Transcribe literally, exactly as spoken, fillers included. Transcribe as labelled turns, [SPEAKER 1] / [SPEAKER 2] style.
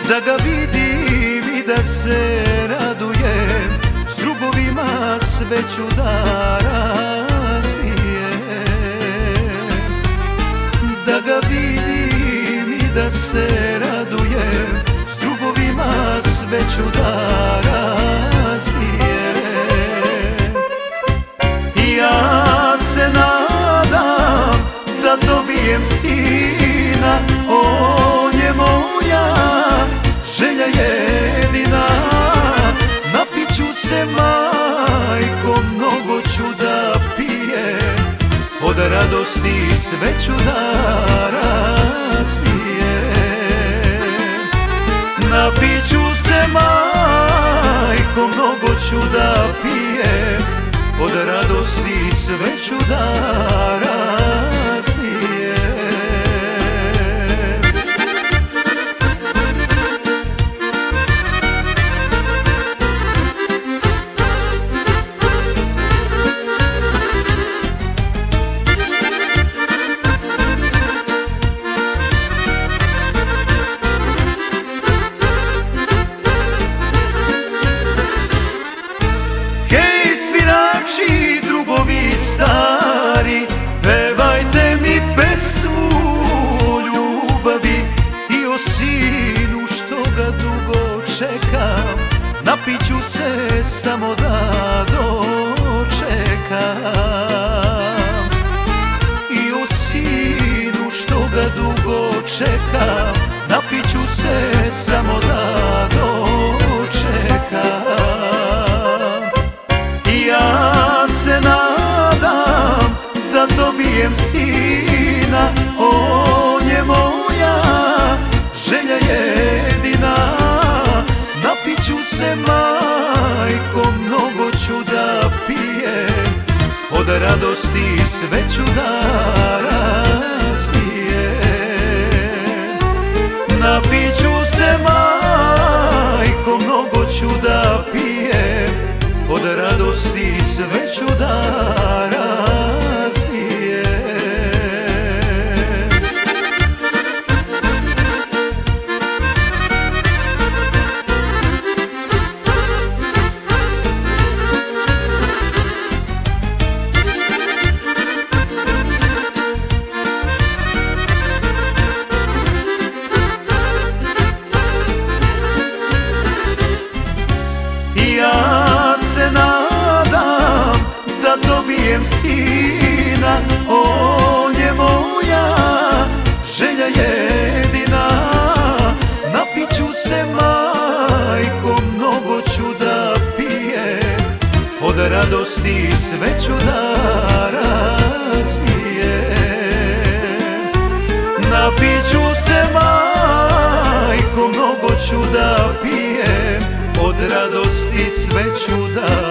[SPEAKER 1] da ga vidim i da se radujem, s drugovima sve ću da razbijem. Da ga vidim i da se radujem, s drugovima sve ću da razbijem. Ja se nadam da dobijem sina, on je moja želja jedina. Napit ću se, majko, mnogo ću da pijem, od radosti sve ću da razbijem. Napit ću se, majko, mnogo ću da pijem, od radosti sve ću da razbijem. Svirači, drugovi stari, pevajte mi pesmu ljubavi i o sinu što ga dugo čekam. Napit ću se samo da dočekam. I o sinu što ga dugo čekam, napit ću se samo da dočekam. Ja se nadam da dobijem sina, on je moja želja jedina. Napit ću se, majko, mnogo ću da pijem, od radosti sve ću da razbijem. Napit ću se, majko, mnogo ću da pijem, od radosti sve ću da razbijem. Ja se nadam da dobijem sina, on je moja želja jedina. Napit ću se, majko, mnogo ću da pijem, od radosti sve ću da razbijem. Napit ću se, majko, mnogo ću da pijem, od radosti sve ću da